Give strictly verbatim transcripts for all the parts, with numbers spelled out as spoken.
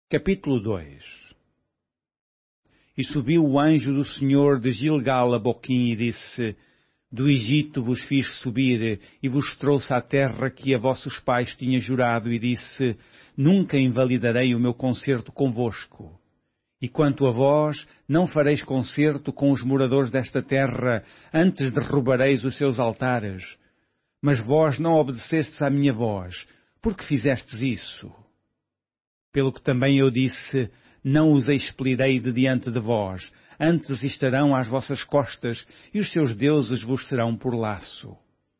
Capítulo dois. E subiu o anjo do Senhor de Gilgal a Boquim e disse: Do Egito vos fiz subir e vos trouxe à terra que a vossos pais tinha jurado, e disse: Nunca invalidarei o meu concerto convosco. E quanto a vós, não fareis concerto com os moradores desta terra, antes derrubareis os seus altares. Mas vós não obedecestes à minha voz, porque fizestes isso? Pelo que também eu disse: Não os expelirei de diante de vós, antes estarão às vossas costas, e os seus deuses vos serão por laço.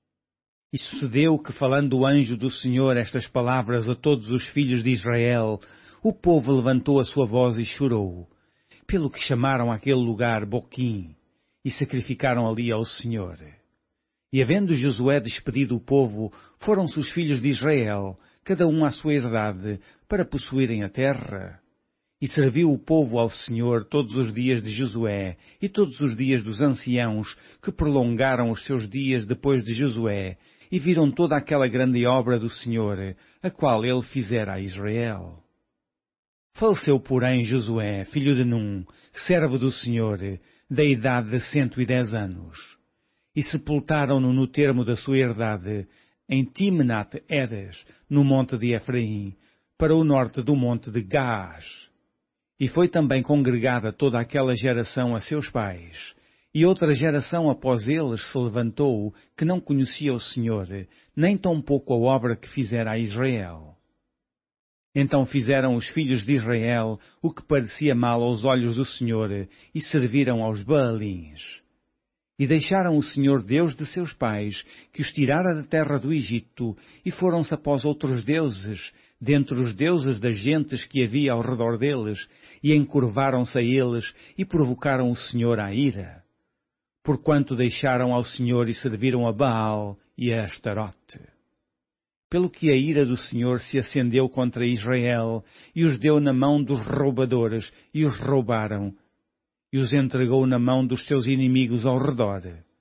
E sucedeu que, falando o anjo do Senhor estas palavras a todos os filhos de Israel, o povo levantou a sua voz e chorou, pelo que chamaram aquele lugar Boquim, e sacrificaram ali ao Senhor. E havendo Josué despedido o povo, foram-se os filhos de Israel, cada um à sua herdade, para possuírem a terra. E serviu o povo ao Senhor todos os dias de Josué e todos os dias dos anciãos, que prolongaram os seus dias depois de Josué, e viram toda aquela grande obra do Senhor, a qual ele fizera a Israel. Faleceu, porém, Josué, filho de Num, servo do Senhor, da idade de cento e dez anos. E sepultaram-no no termo da sua herdade, em Timnat-Heres, no monte de Efraim, para o norte do monte de Gaás. E foi também congregada toda aquela geração a seus pais. E outra geração após eles se levantou, que não conhecia o Senhor, nem tampouco a obra que fizera a Israel. Então fizeram os filhos de Israel o que parecia mal aos olhos do Senhor, e serviram aos Baalins. E deixaram o Senhor Deus de seus pais, que os tirara da terra do Egito, e foram-se após outros deuses, dentre os deuses das gentes que havia ao redor deles, e encurvaram-se a eles, e provocaram o Senhor à ira. Porquanto deixaram ao Senhor e serviram a Baal e a Astarote. Pelo que a ira do Senhor se acendeu contra Israel, e os deu na mão dos roubadores, e os roubaram, e os entregou na mão dos seus inimigos ao redor.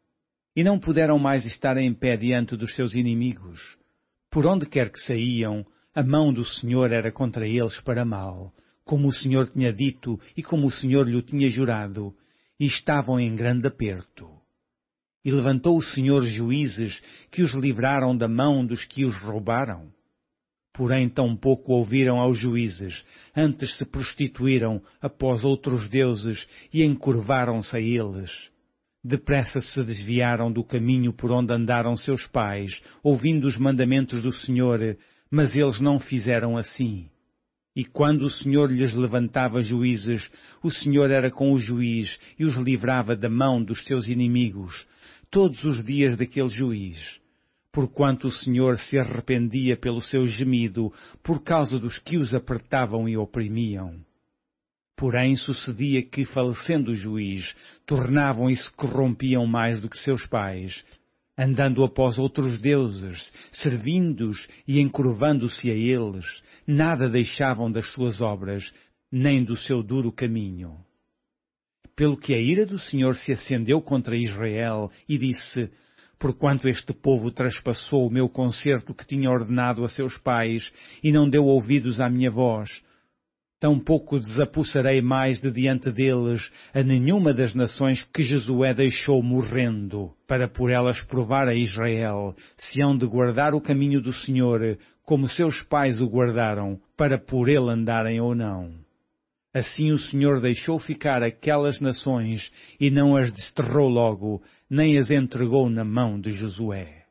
E não puderam mais estar em pé diante dos seus inimigos. Por onde quer que saíam, a mão do Senhor era contra eles para mal, como o Senhor tinha dito e como o Senhor lhe tinha jurado, e estavam em grande aperto. E levantou o Senhor juízes que os livraram da mão dos que os roubaram. Porém tampouco ouviram aos juízes, antes se prostituíram após outros deuses e encurvaram-se a eles. Depressa se desviaram do caminho por onde andaram seus pais, ouvindo os mandamentos do Senhor, mas eles não fizeram assim. E quando o Senhor lhes levantava juízes, o Senhor era com o juiz e os livrava da mão dos seus inimigos, todos os dias daquele juiz. Porquanto o Senhor se arrependia pelo seu gemido, por causa dos que os apertavam e oprimiam. Porém sucedia que, falecendo o juiz, tornavam e se corrompiam mais do que seus pais, andando após outros deuses, servindo-os e encurvando-se a eles, nada deixavam das suas obras, nem do seu duro caminho. Pelo que a ira do Senhor se acendeu contra Israel, e disse: Porquanto este povo traspassou o meu concerto que tinha ordenado a seus pais, e não deu ouvidos à minha voz, tampouco desapossarei mais de diante deles a nenhuma das nações que Josué deixou morrendo, para por elas provar a Israel, se hão de guardar o caminho do Senhor, como seus pais o guardaram, para por ele andarem ou não. Assim o Senhor deixou ficar aquelas nações, e não as desterrou logo, nem as entregou na mão de Josué.